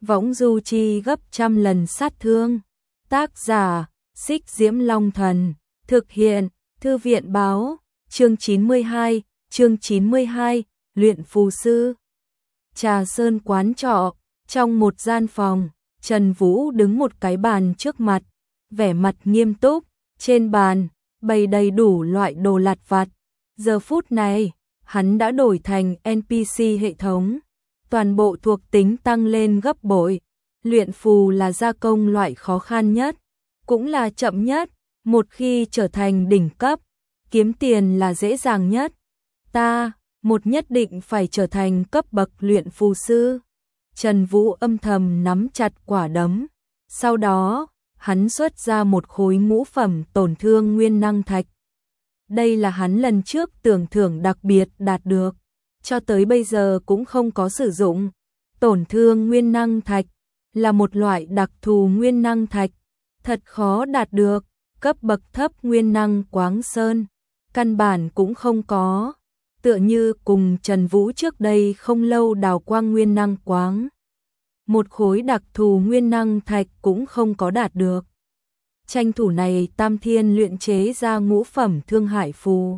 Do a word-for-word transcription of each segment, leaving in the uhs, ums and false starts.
võng du chi gấp trăm lần sát thương. Tác giả, Xích Diễm Long Thần, thực hiện, Thư viện báo, chương chín mươi hai, chương chín mươi hai, luyện phù sư. Trà Sơn quán trọ, trong một gian phòng, Trần Vũ đứng một cái bàn trước mặt, vẻ mặt nghiêm túc, trên bàn, bày đầy đủ loại đồ lặt vặt. Giờ phút này, hắn đã đổi thành en pê xê hệ thống, toàn bộ thuộc tính tăng lên gấp bội. Luyện phù là gia công loại khó khăn nhất, cũng là chậm nhất, một khi trở thành đỉnh cấp, kiếm tiền là dễ dàng nhất. Ta, một nhất định phải trở thành cấp bậc luyện phù sư. Trần Vũ âm thầm nắm chặt quả đấm, sau đó, hắn xuất ra một khối ngũ phẩm tổn thương nguyên năng thạch. Đây là hắn lần trước tưởng thưởng đặc biệt đạt được, cho tới bây giờ cũng không có sử dụng. Tổn thương nguyên năng thạch là một loại đặc thù nguyên năng thạch, thật khó đạt được, cấp bậc thấp nguyên năng quáng sơn, căn bản cũng không có, tựa như cùng Trần Vũ trước đây không lâu đào quang nguyên năng quáng. Một khối đặc thù nguyên năng thạch cũng không có đạt được. Tranh thủ này Tam Thiên luyện chế ra ngũ phẩm thương hải phù.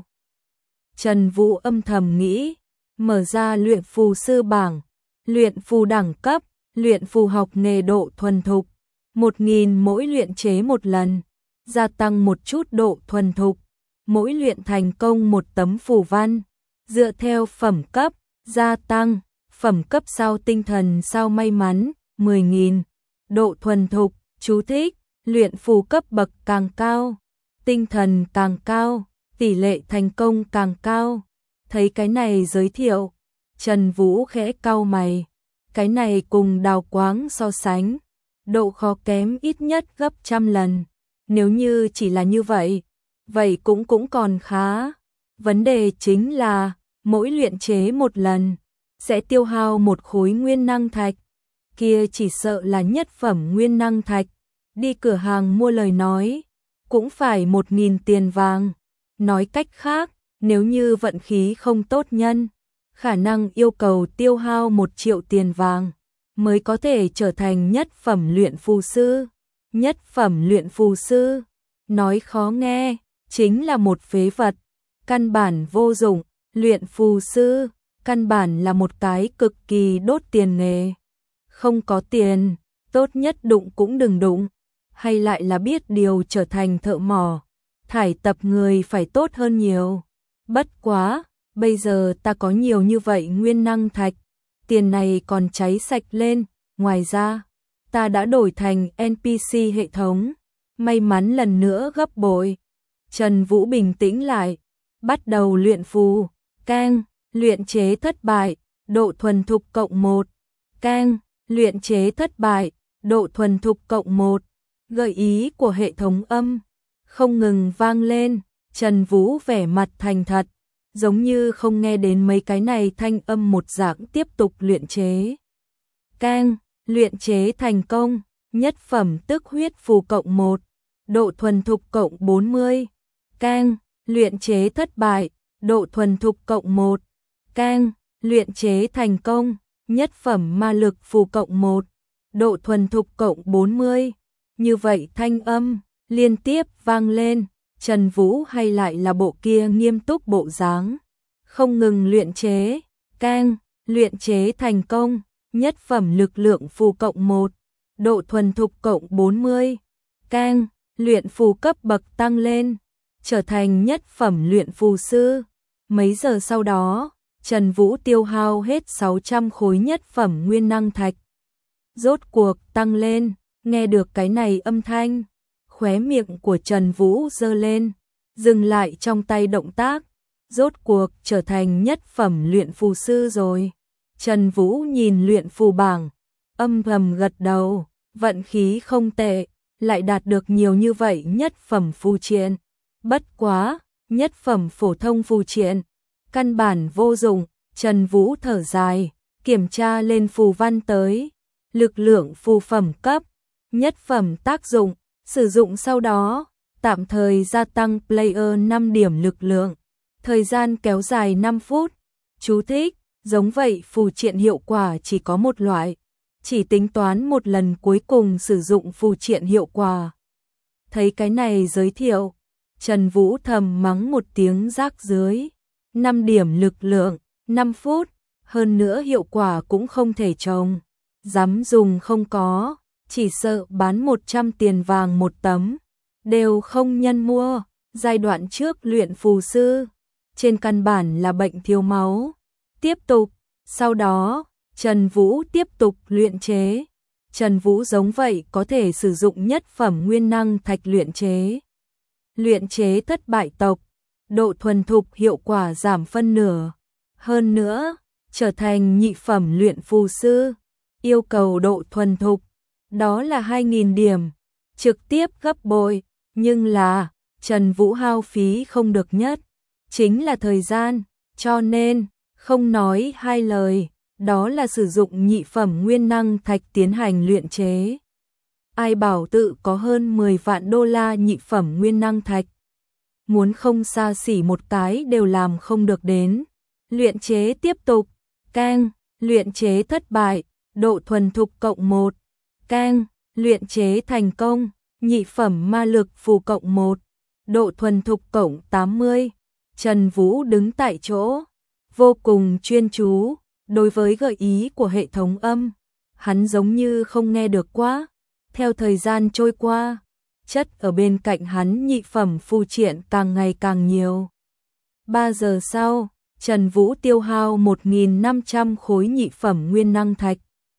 Trần Vũ âm thầm nghĩ, mở ra luyện phù sư bảng, luyện phù đẳng cấp, luyện phù học nghề độ thuần thục, một nghìn mỗi luyện chế một lần, gia tăng một chút độ thuần thục, mỗi luyện thành công một tấm phù văn, dựa theo phẩm cấp, gia tăng, phẩm cấp sao tinh thần sao may mắn, mười nghìn, độ thuần thục, chú thích, luyện phù cấp bậc càng cao, tinh thần càng cao, tỷ lệ thành công càng cao. Thấy cái này giới thiệu, Trần Vũ khẽ cau mày, cái này cùng đào quáng so sánh, độ khó kém ít nhất gấp trăm lần, nếu như chỉ là như vậy, vậy cũng cũng còn khá. Vấn đề chính là, mỗi luyện chế một lần, sẽ tiêu hao một khối nguyên năng thạch, kia chỉ sợ là nhất phẩm nguyên năng thạch, đi cửa hàng mua lời nói, cũng phải một nghìn tiền vàng. Nói cách khác, nếu như vận khí không tốt nhân, khả năng yêu cầu tiêu hao một triệu tiền vàng, mới có thể trở thành nhất phẩm luyện phù sư. Nhất phẩm luyện phù sư, nói khó nghe, chính là một phế vật, căn bản vô dụng. Luyện phù sư, căn bản là một cái cực kỳ đốt tiền nghề. Không có tiền, tốt nhất đụng cũng đừng đụng, hay lại là biết điều trở thành thợ mỏ, thải tập người phải tốt hơn nhiều. Bất quá, bây giờ ta có nhiều như vậy nguyên năng thạch, tiền này còn cháy sạch lên, ngoài ra, ta đã đổi thành en pê xê hệ thống, may mắn lần nữa gấp bội. Trần Vũ bình tĩnh lại, bắt đầu luyện phù. Cang, luyện chế thất bại, độ thuần thục cộng một. Cang, luyện chế thất bại, độ thuần thục cộng một. Gợi ý của hệ thống âm không ngừng vang lên, Trần Vũ vẻ mặt thành thật, giống như không nghe đến mấy cái này thanh âm một dạng tiếp tục luyện chế. Cang, luyện chế thành công, nhất phẩm tức huyết phù cộng một, độ thuần thục cộng bốn mươi. Cang, luyện chế thất bại, độ thuần thục cộng một. Cang, luyện chế thành công, nhất phẩm ma lực phù cộng một, độ thuần thục cộng bốn mươi. Như vậy thanh âm liên tiếp vang lên, Trần Vũ hay lại là bộ kia nghiêm túc bộ dáng, không ngừng luyện chế. Cang, luyện chế thành công, nhất phẩm lực lượng phù cộng một, độ thuần thục cộng bốn mươi. Cang, luyện phù cấp bậc tăng lên, trở thành nhất phẩm luyện phù sư. Mấy giờ sau đó, Trần Vũ tiêu hao hết sáu trăm khối nhất phẩm nguyên năng thạch. Rốt cuộc tăng lên, nghe được cái này âm thanh, khóe miệng của Trần Vũ giơ lên, dừng lại trong tay động tác, rốt cuộc trở thành nhất phẩm luyện phù sư rồi. Trần Vũ nhìn luyện phù bảng, âm thầm gật đầu, vận khí không tệ, lại đạt được nhiều như vậy nhất phẩm phù triện. Bất quá, nhất phẩm phổ thông phù triện, căn bản vô dụng. Trần Vũ thở dài, kiểm tra lên phù văn tới, lực lượng phù phẩm cấp, nhất phẩm tác dụng, sử dụng sau đó, tạm thời gia tăng player năm điểm lực lượng, thời gian kéo dài năm phút. Chú thích, giống vậy phù triện hiệu quả chỉ có một loại, chỉ tính toán một lần cuối cùng sử dụng phù triện hiệu quả. Thấy cái này giới thiệu, Trần Vũ thầm mắng một tiếng rác rưới. năm điểm lực lượng, năm phút, hơn nữa hiệu quả cũng không thể trồng. Dám dùng không có, chỉ sợ bán một trăm tiền vàng một tấm, đều không nhân mua. Giai đoạn trước luyện phù sư, trên căn bản là bệnh thiếu máu. Tiếp tục, sau đó, Trần Vũ tiếp tục luyện chế. Trần Vũ giống vậy có thể sử dụng nhất phẩm nguyên năng thạch luyện chế. Luyện chế thất bại tộc, độ thuần thục hiệu quả giảm phân nửa. Hơn nữa, trở thành nhị phẩm luyện phù sư, yêu cầu độ thuần thục, đó là hai nghìn điểm, trực tiếp gấp bội. Nhưng là, Trần Vũ hao phí không được nhất, chính là thời gian, cho nên, không nói hai lời, đó là sử dụng nhị phẩm nguyên năng thạch tiến hành luyện chế. Ai bảo tự có hơn mười vạn đô la nhị phẩm nguyên năng thạch. Muốn không xa xỉ một cái đều làm không được đến. Luyện chế tiếp tục, cang, luyện chế thất bại, độ thuần thục cộng một, cang, luyện chế thành công, nhị phẩm ma lực phù cộng một, độ thuần thục cộng tám mươi. Trần Vũ đứng tại chỗ, vô cùng chuyên chú, đối với gợi ý của hệ thống âm, hắn giống như không nghe được quá. Theo thời gian trôi qua, chất ở bên cạnh hắn nhị phẩm phù triện càng ngày càng nhiều. ba giờ sau, Trần Vũ tiêu hao một nghìn năm trăm khối nhị phẩm nguyên năng thạch.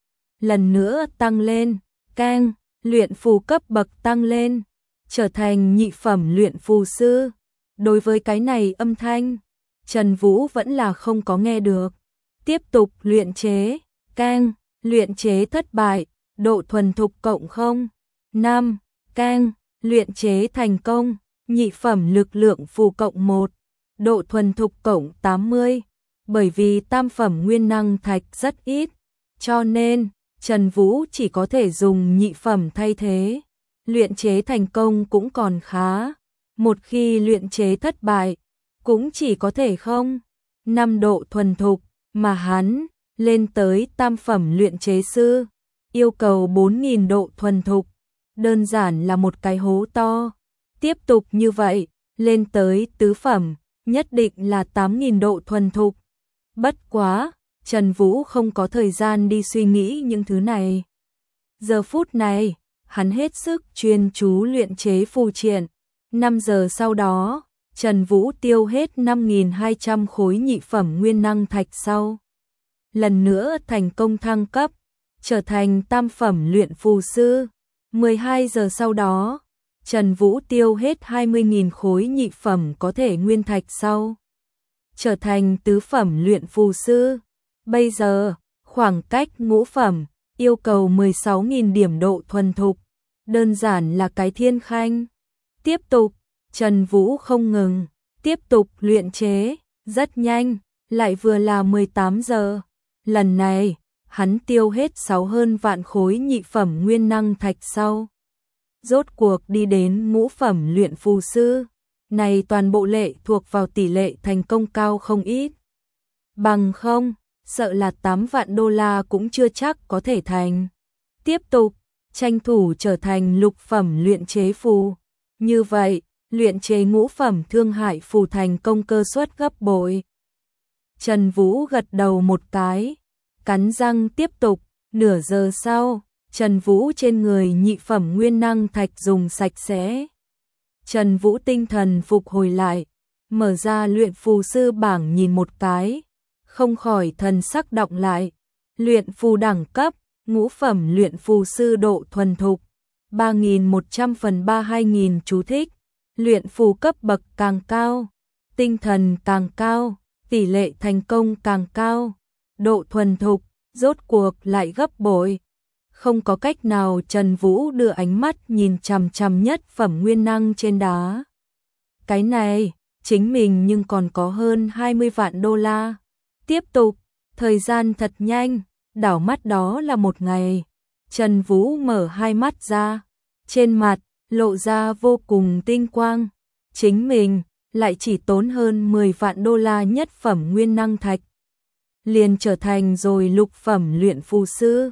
Lần nữa tăng lên, cang, luyện phù cấp bậc tăng lên, trở thành nhị phẩm luyện phù sư. Đối với cái này âm thanh, Trần Vũ vẫn là không có nghe được. Tiếp tục luyện chế, cang, luyện chế thất bại, độ thuần thục cộng không, năm, cang, luyện chế thành công, nhị phẩm lực lượng phù cộng một, độ thuần thục cộng tám mươi. Bởi vì tam phẩm nguyên năng thạch rất ít, cho nên Trần Vũ chỉ có thể dùng nhị phẩm thay thế. Luyện chế thành công cũng còn khá, một khi luyện chế thất bại, cũng chỉ có thể không, năm độ thuần thục, mà hắn lên tới tam phẩm luyện chế sư, yêu cầu bốn nghìn độ thuần thục, đơn giản là một cái hố to. Tiếp tục như vậy, lên tới tứ phẩm, nhất định là tám nghìn độ thuần thục. Bất quá, Trần Vũ không có thời gian đi suy nghĩ những thứ này. Giờ phút này, hắn hết sức chuyên chú luyện chế phù triện. năm giờ sau đó, Trần Vũ tiêu hết năm nghìn hai trăm khối nhị phẩm nguyên năng thạch sau. Lần nữa thành công thăng cấp, trở thành tam phẩm luyện phù sư. mười hai giờ sau đó, Trần Vũ tiêu hết hai mươi nghìn khối nhị phẩm có thể nguyên thạch sau. Trở thành tứ phẩm luyện phù sư. Bây giờ, khoảng cách ngũ phẩm, yêu cầu mười sáu nghìn điểm độ thuần thục. Đơn giản là cái thiên khanh. Tiếp tục, Trần Vũ không ngừng, tiếp tục luyện chế, rất nhanh, lại vừa là mười tám giờ. Lần này, hắn tiêu hết sáu hơn vạn khối nhị phẩm nguyên năng thạch sau. Rốt cuộc đi đến ngũ phẩm luyện phù sư. Này toàn bộ lệ thuộc vào tỷ lệ thành công cao không ít. Bằng không, sợ là tám vạn đô la cũng chưa chắc có thể thành. Tiếp tục, tranh thủ trở thành lục phẩm luyện chế phù. Như vậy, luyện chế ngũ phẩm thương hại phù thành công cơ suất gấp bội. Trần Vũ gật đầu một cái, cắn răng tiếp tục. Nửa giờ sau, Trần Vũ trên người nhị phẩm nguyên năng thạch dùng sạch sẽ. Trần Vũ tinh thần phục hồi lại, mở ra luyện phù sư bảng nhìn một cái, không khỏi thần sắc đọng lại. Luyện phù đẳng cấp, ngũ phẩm luyện phù sư độ thuần thục, ba nghìn một trăm phần ba hai nghìn chú thích. Luyện phù cấp bậc càng cao, tinh thần càng cao, tỷ lệ thành công càng cao, độ thuần thục rốt cuộc lại gấp bội. Không có cách nào, Trần Vũ đưa ánh mắt nhìn chằm chằm nhất phẩm nguyên năng trên đá. Cái này, chính mình nhưng còn có hơn hai mươi vạn đô la. Tiếp tục, thời gian thật nhanh, đảo mắt đó là một ngày. Trần Vũ mở hai mắt ra, trên mặt lộ ra vô cùng tinh quang. Chính mình lại chỉ tốn hơn mười vạn đô la nhất phẩm nguyên năng thạch, liền trở thành rồi lục phẩm luyện phù sư.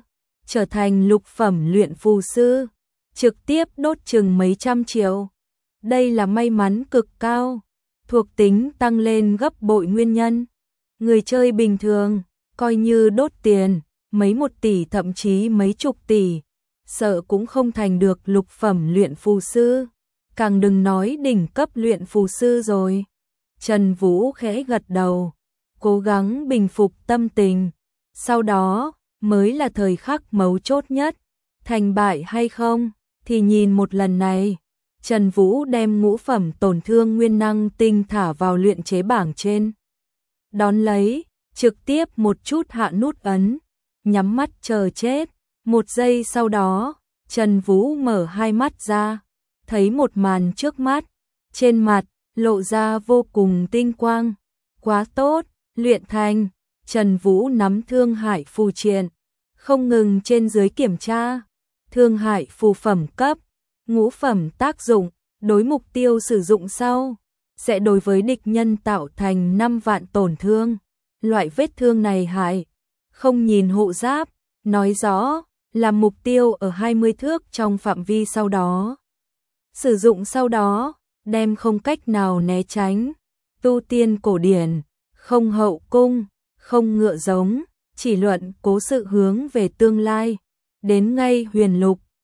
trở thành lục phẩm luyện phù sư, trực tiếp đốt chừng mấy trăm triệu. Đây là may mắn cực cao, thuộc tính tăng lên gấp bội nguyên nhân. Người chơi bình thường, coi như đốt tiền, mấy một tỷ thậm chí mấy chục tỷ, sợ cũng không thành được lục phẩm luyện phù sư, càng đừng nói đỉnh cấp luyện phù sư rồi. Trần Vũ khẽ gật đầu, cố gắng bình phục tâm tình, sau đó mới là thời khắc mấu chốt nhất, thành bại hay không thì nhìn một lần này. Trần Vũ đem ngũ phẩm tổn thương nguyên năng tinh thả vào luyện chế bảng trên. Đón lấy, trực tiếp một chút hạ nút ấn, nhắm mắt chờ chết. Một giây sau đó, Trần Vũ mở hai mắt ra, thấy một màn trước mắt, trên mặt lộ ra vô cùng tinh quang. Quá tốt, luyện thành. Trần Vũ nắm Thương Hải phù triện, không ngừng trên dưới kiểm tra. Thương Hải phù phẩm cấp, ngũ phẩm tác dụng, đối mục tiêu sử dụng sau, sẽ đối với địch nhân tạo thành năm vạn tổn thương. Loại vết thương này hại, không nhìn hộ giáp, nói rõ là mục tiêu ở hai mươi thước trong phạm vi sau đó. Sử dụng sau đó, đem không cách nào né tránh. Tu tiên cổ điển, không hậu cung, không ngựa giống, chỉ luận cố sự hướng về tương lai. Đến ngay huyền lục,